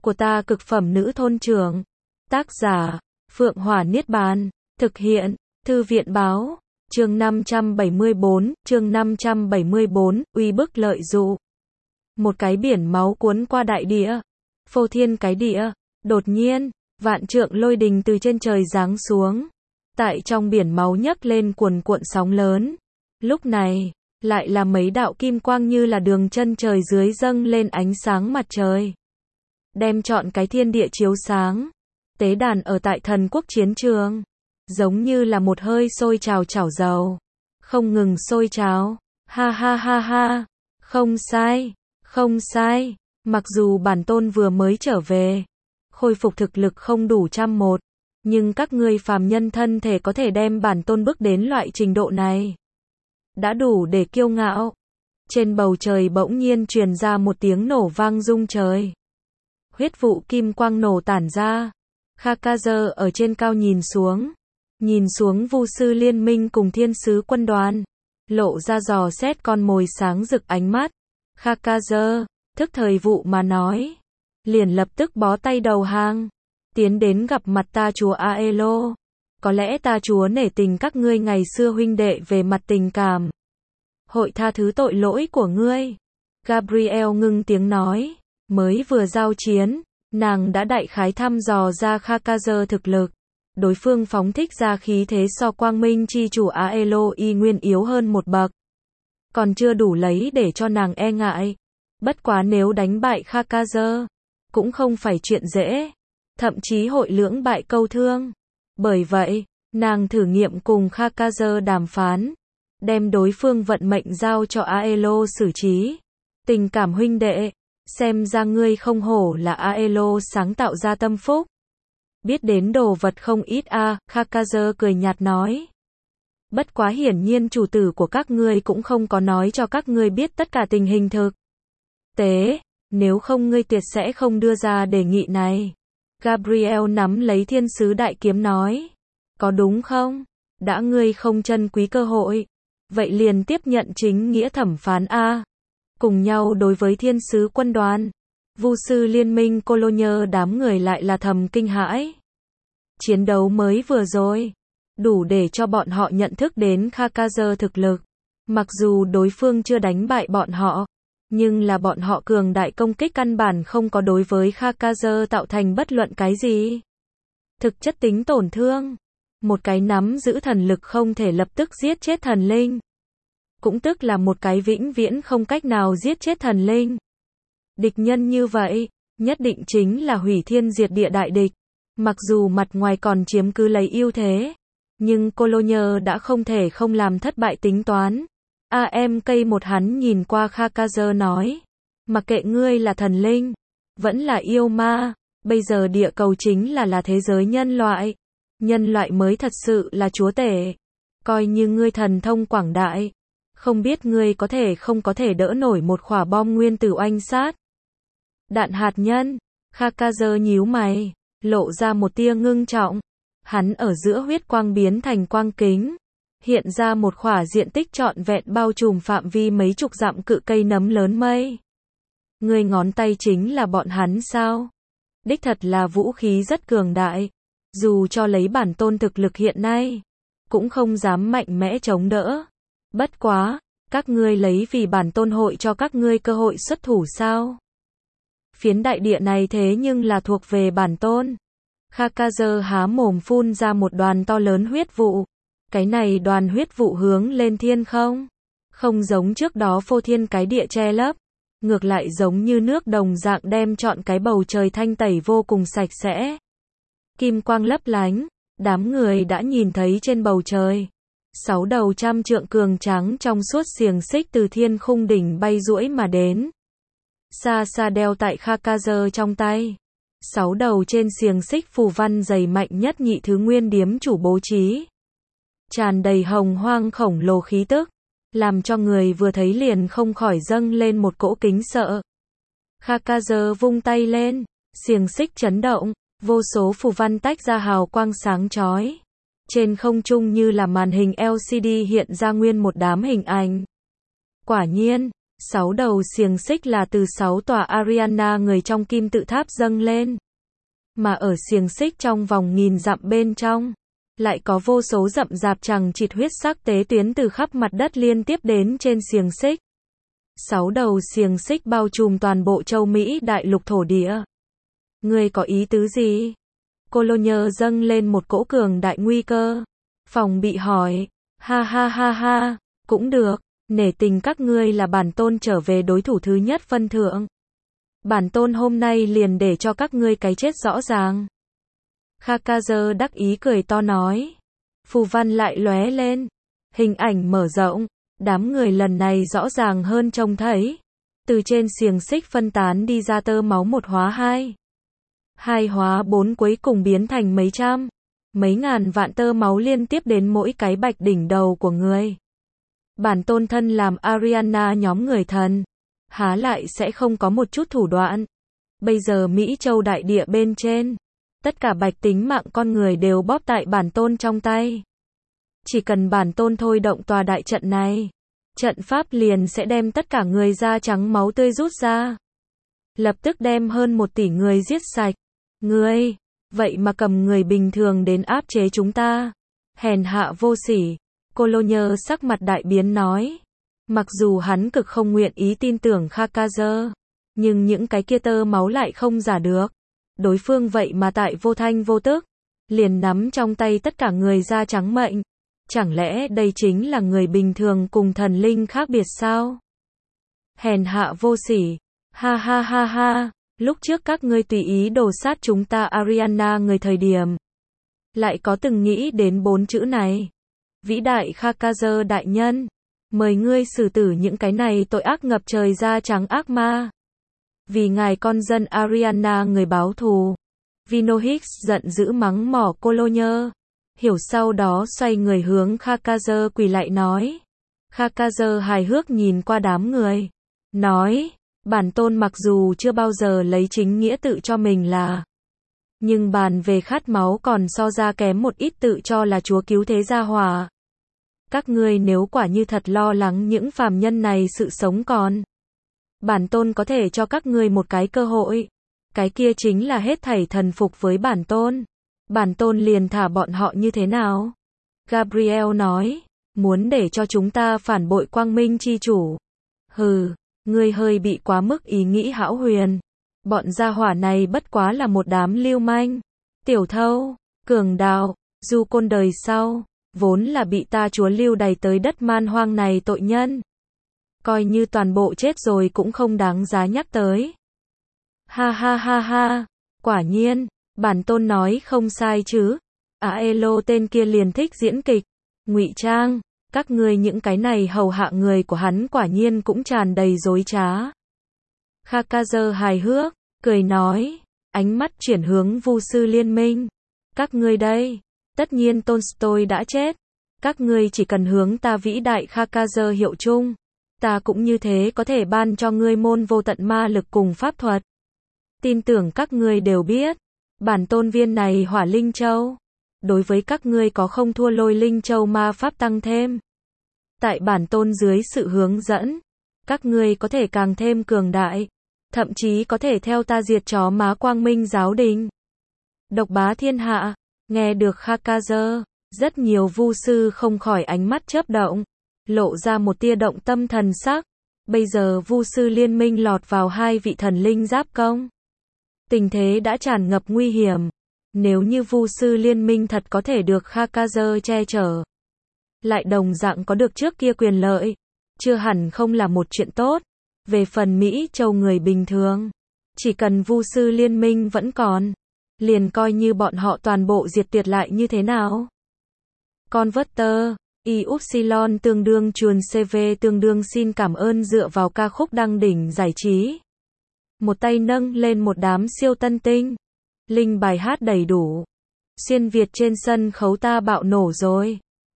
của ta cực phẩm nữ thôn trưởng. Tác giả, Phượng Hỏa Niết Bàn. Thực hiện, Thư viện Báo. Chương 574, uy bức lợi dụ. Một cái biển máu cuốn qua đại địa. Phô thiên cái địa. Đột nhiên, vạn trượng lôi đình từ trên trời giáng xuống. Tại trong biển máu nhấc lên cuồn cuộn sóng lớn. Lúc này, lại là mấy đạo kim quang như là đường chân trời dưới dâng lên ánh sáng mặt trời. Đem trọn cái thiên địa chiếu sáng. Tế đàn ở tại thần quốc chiến trường. Giống như là một hơi sôi trào chảo dầu. Không ngừng sôi trào. Ha ha ha ha. Không sai. Không sai. Mặc dù bản tôn vừa mới trở về. Khôi phục thực lực không đủ 101. Nhưng các ngươi phàm nhân thân thể có thể đem bản tôn bước đến loại trình độ này. Đã đủ để kiêu ngạo. Trên bầu trời bỗng nhiên truyền ra một tiếng nổ vang rung trời. Huyết vụ kim quang nổ tản ra. Khakazer ở trên cao nhìn xuống Vu sư liên minh cùng thiên sứ quân đoàn. Lộ ra dò xét con mồi sáng rực ánh mắt. Khakazer, thức thời vụ mà nói. Liền lập tức bó tay đầu hàng. Tiến đến gặp mặt ta chúa Aelo. Có lẽ ta chúa nể tình các ngươi ngày xưa huynh đệ về mặt tình cảm. Hội tha thứ tội lỗi của ngươi. Gabriel ngưng tiếng nói. Mới vừa giao chiến, nàng đã đại khái thăm dò ra Khakazer thực lực. Đối phương phóng thích ra khí thế so quang minh chi chủ Aelo y nguyên yếu hơn một bậc. Còn chưa đủ lấy để cho nàng e ngại. Bất quá nếu đánh bại Khakazer, cũng không phải chuyện dễ. Thậm chí hội lưỡng bại câu thương. Bởi vậy, nàng thử nghiệm cùng Khakazer đàm phán. Đem đối phương vận mệnh giao cho Aelo xử trí. Tình cảm huynh đệ. Xem ra ngươi không hổ là Aelo sáng tạo ra tâm phúc. Biết đến đồ vật không ít a, Khakazer cười nhạt nói. Bất quá hiển nhiên chủ tử của các ngươi cũng không có nói cho các ngươi biết tất cả tình hình thực tế, nếu không ngươi tuyệt sẽ không đưa ra đề nghị này. Gabriel nắm lấy thiên sứ đại kiếm nói. Có đúng không? Đã ngươi không trân quý cơ hội, vậy liền tiếp nhận chính nghĩa thẩm phán a. Cùng nhau đối với thiên sứ quân đoàn. Vu sư liên minh Cologne đám người lại là thầm kinh hãi. Chiến đấu mới vừa rồi, đủ để cho bọn họ nhận thức đến Khakazer thực lực. Mặc dù đối phương chưa đánh bại bọn họ, nhưng là bọn họ cường đại công kích căn bản không có đối với Khakazer tạo thành bất luận cái gì. Thực chất tính tổn thương. Một cái nắm giữ thần lực không thể lập tức giết chết thần linh. Cũng tức là một cái vĩnh viễn không cách nào giết chết thần linh. Địch nhân như vậy, nhất định chính là hủy thiên diệt địa đại địch. Mặc dù mặt ngoài còn chiếm cứ lấy ưu thế, nhưng Cologne đã không thể không làm thất bại tính toán. Một hắn nhìn qua Khakazer nói. Mặc kệ ngươi là thần linh, vẫn là yêu ma, bây giờ địa cầu chính là thế giới nhân loại. Nhân loại mới thật sự là chúa tể. Coi như ngươi thần thông quảng đại. Không biết ngươi không có thể đỡ nổi một quả bom nguyên tử oanh sát. Đạn hạt nhân. Khakazer nhíu mày, lộ ra một tia ngưng trọng. Hắn ở giữa huyết quang biến thành quang kính. Hiện ra một quả diện tích trọn vẹn bao trùm phạm vi mấy chục dặm cự cây nấm lớn mây. Ngươi ngón tay chính là bọn hắn sao? Đích thật là vũ khí rất cường đại. Dù cho lấy bản tôn thực lực hiện nay, cũng không dám mạnh mẽ chống đỡ. Bất quá, các ngươi lấy vì bản tôn hội cho các ngươi cơ hội xuất thủ sao? Phiến đại địa này thế nhưng là thuộc về bản tôn. Khakazer há mồm phun ra một đoàn to lớn huyết vụ. Cái này đoàn huyết vụ hướng lên thiên không. Không giống trước đó phô thiên cái địa che lấp. Ngược lại giống như nước đồng dạng đem trọn cái bầu trời thanh tẩy vô cùng sạch sẽ. Kim quang lấp lánh, đám người đã nhìn thấy trên bầu trời. 6 đầu 100 trượng cường trắng trong suốt xiềng xích từ thiên khung đỉnh bay duỗi mà đến. Xa xa đeo tại Khakazer trong tay. 6 đầu trên xiềng xích phù văn dày mạnh nhất nhị thứ nguyên điếm chủ bố trí. Tràn đầy hồng hoang khổng lồ khí tức. Làm cho người vừa thấy liền không khỏi dâng lên một cỗ kính sợ. Khakazer vung tay lên, xiềng xích chấn động, vô số phù văn tách ra hào quang sáng chói. Trên không trung như là màn hình LCD hiện ra nguyên một đám hình ảnh. Quả nhiên, 6 đầu xiềng xích là từ 6 tòa Ariana người trong kim tự tháp dâng lên. Mà ở xiềng xích trong vòng nghìn dặm bên trong, lại có vô số rậm rạp chằng chịt huyết sắc tế tuyến từ khắp mặt đất liên tiếp đến trên xiềng xích. 6 đầu xiềng xích bao trùm toàn bộ châu Mỹ đại lục thổ địa. Ngươi có ý tứ gì? Cologne dâng lên một cỗ cường đại nguy cơ. Phòng bị hỏi. Ha ha ha ha, cũng được, nể tình các ngươi là bản tôn trở về đối thủ thứ nhất phân thượng. Bản tôn hôm nay liền để cho các ngươi cái chết rõ ràng. Khakazer đắc ý cười to nói. Phù văn lại lóe lên. Hình ảnh mở rộng. Đám người lần này rõ ràng hơn trông thấy. Từ trên xiềng xích phân tán đi ra tơ máu 1 hóa 2. 2 hóa 4 cuối cùng biến thành mấy trăm, mấy ngàn vạn tơ máu liên tiếp đến mỗi cái bạch đỉnh đầu của người. Bản tôn thân làm Ariana nhóm người thần. Há lại sẽ không có một chút thủ đoạn. Bây giờ Mỹ Châu đại địa bên trên. Tất cả bạch tính mạng con người đều bóp tại bản tôn trong tay. Chỉ cần bản tôn thôi động tòa đại trận này. Trận pháp liền sẽ đem tất cả người da trắng máu tươi rút ra. Lập tức đem hơn 1 tỷ người giết sạch. Ngươi, vậy mà cầm người bình thường đến áp chế chúng ta. Hèn hạ vô sỉ. Cologne sắc mặt đại biến nói. Mặc dù hắn cực không nguyện ý tin tưởng Khakazer, nhưng những cái kia tơ máu lại không giả được. Đối phương vậy mà tại vô thanh vô tức, liền nắm trong tay tất cả người da trắng mệnh. Chẳng lẽ đây chính là người bình thường cùng thần linh khác biệt sao? Hèn hạ vô sỉ. Ha ha ha ha. Lúc trước các ngươi tùy ý đổ sát chúng ta Ariana người thời điểm. Lại có từng nghĩ đến 4 chữ này. Vĩ đại Khakazer đại nhân. Mời ngươi xử tử những cái này tội ác ngập trời da trắng ác ma. Vì ngài con dân Ariana người báo thù. Vino Hicks giận dữ mắng mỏ Cologne. Hiểu sau đó xoay người hướng Khakazer quỳ lại nói. Khakazer hài hước nhìn qua đám người. Nói. Bản tôn mặc dù chưa bao giờ lấy chính nghĩa tự cho mình là. Nhưng bàn về khát máu còn so ra kém một ít tự cho là chúa cứu thế gia hỏa. Các ngươi nếu quả như thật lo lắng những phàm nhân này sự sống còn. Bản tôn có thể cho các ngươi một cái cơ hội. Cái kia chính là hết thảy thần phục với bản tôn. Bản tôn liền thả bọn họ như thế nào? Gabriel nói. Muốn để cho chúng ta phản bội quang minh chi chủ. Hừ. Ngươi hơi bị quá mức ý nghĩ hão huyền. Bọn gia hỏa này bất quá là một đám lưu manh, tiểu thâu, cường đạo, du côn đời sau, vốn là bị ta chúa lưu đày tới đất man hoang này tội nhân. Coi như toàn bộ chết rồi cũng không đáng giá nhắc tới. Ha ha ha ha, quả nhiên, bản tôn nói không sai chứ. Aelo tên kia liền thích diễn kịch, ngụy trang. Các ngươi những cái này hầu hạ người của hắn quả nhiên cũng tràn đầy dối trá. Khakazer hài hước, cười nói, ánh mắt chuyển hướng Vu sư liên minh. Các ngươi đây, tất nhiên Tolstoy đã chết. Các ngươi chỉ cần hướng ta vĩ đại Khakazer hiệu chung. Ta cũng như thế có thể ban cho ngươi môn vô tận ma lực cùng pháp thuật. Tin tưởng các ngươi đều biết. Bản tôn viên này hỏa linh châu. Đối với các ngươi có không thua lôi linh châu ma pháp tăng thêm. Tại bản tôn dưới sự hướng dẫn, các ngươi có thể càng thêm cường đại, thậm chí có thể theo ta diệt chó má quang minh giáo đình. Độc bá thiên hạ, nghe được Khakazer, rất nhiều vu sư không khỏi ánh mắt chớp động, lộ ra một tia động tâm thần sắc. Bây giờ vu sư liên minh lọt vào 2 vị thần linh giáp công. Tình thế đã tràn ngập nguy hiểm. Nếu như vu sư liên minh thật có thể được Khakazer che chở, lại đồng dạng có được trước kia quyền lợi, chưa hẳn không là một chuyện tốt. Về phần Mỹ Châu người bình thường, chỉ cần vu sư liên minh vẫn còn, liền coi như bọn họ toàn bộ diệt tuyệt lại như thế nào. Converter, Y-Upsilon tương đương chuồn CV tương đương xin cảm ơn dựa vào ca khúc đăng đỉnh giải trí. Một tay nâng lên một đám siêu tân tinh. Linh bài hát đầy đủ. Xuyên Việt trên sân khấu ta bạo nổ rồi.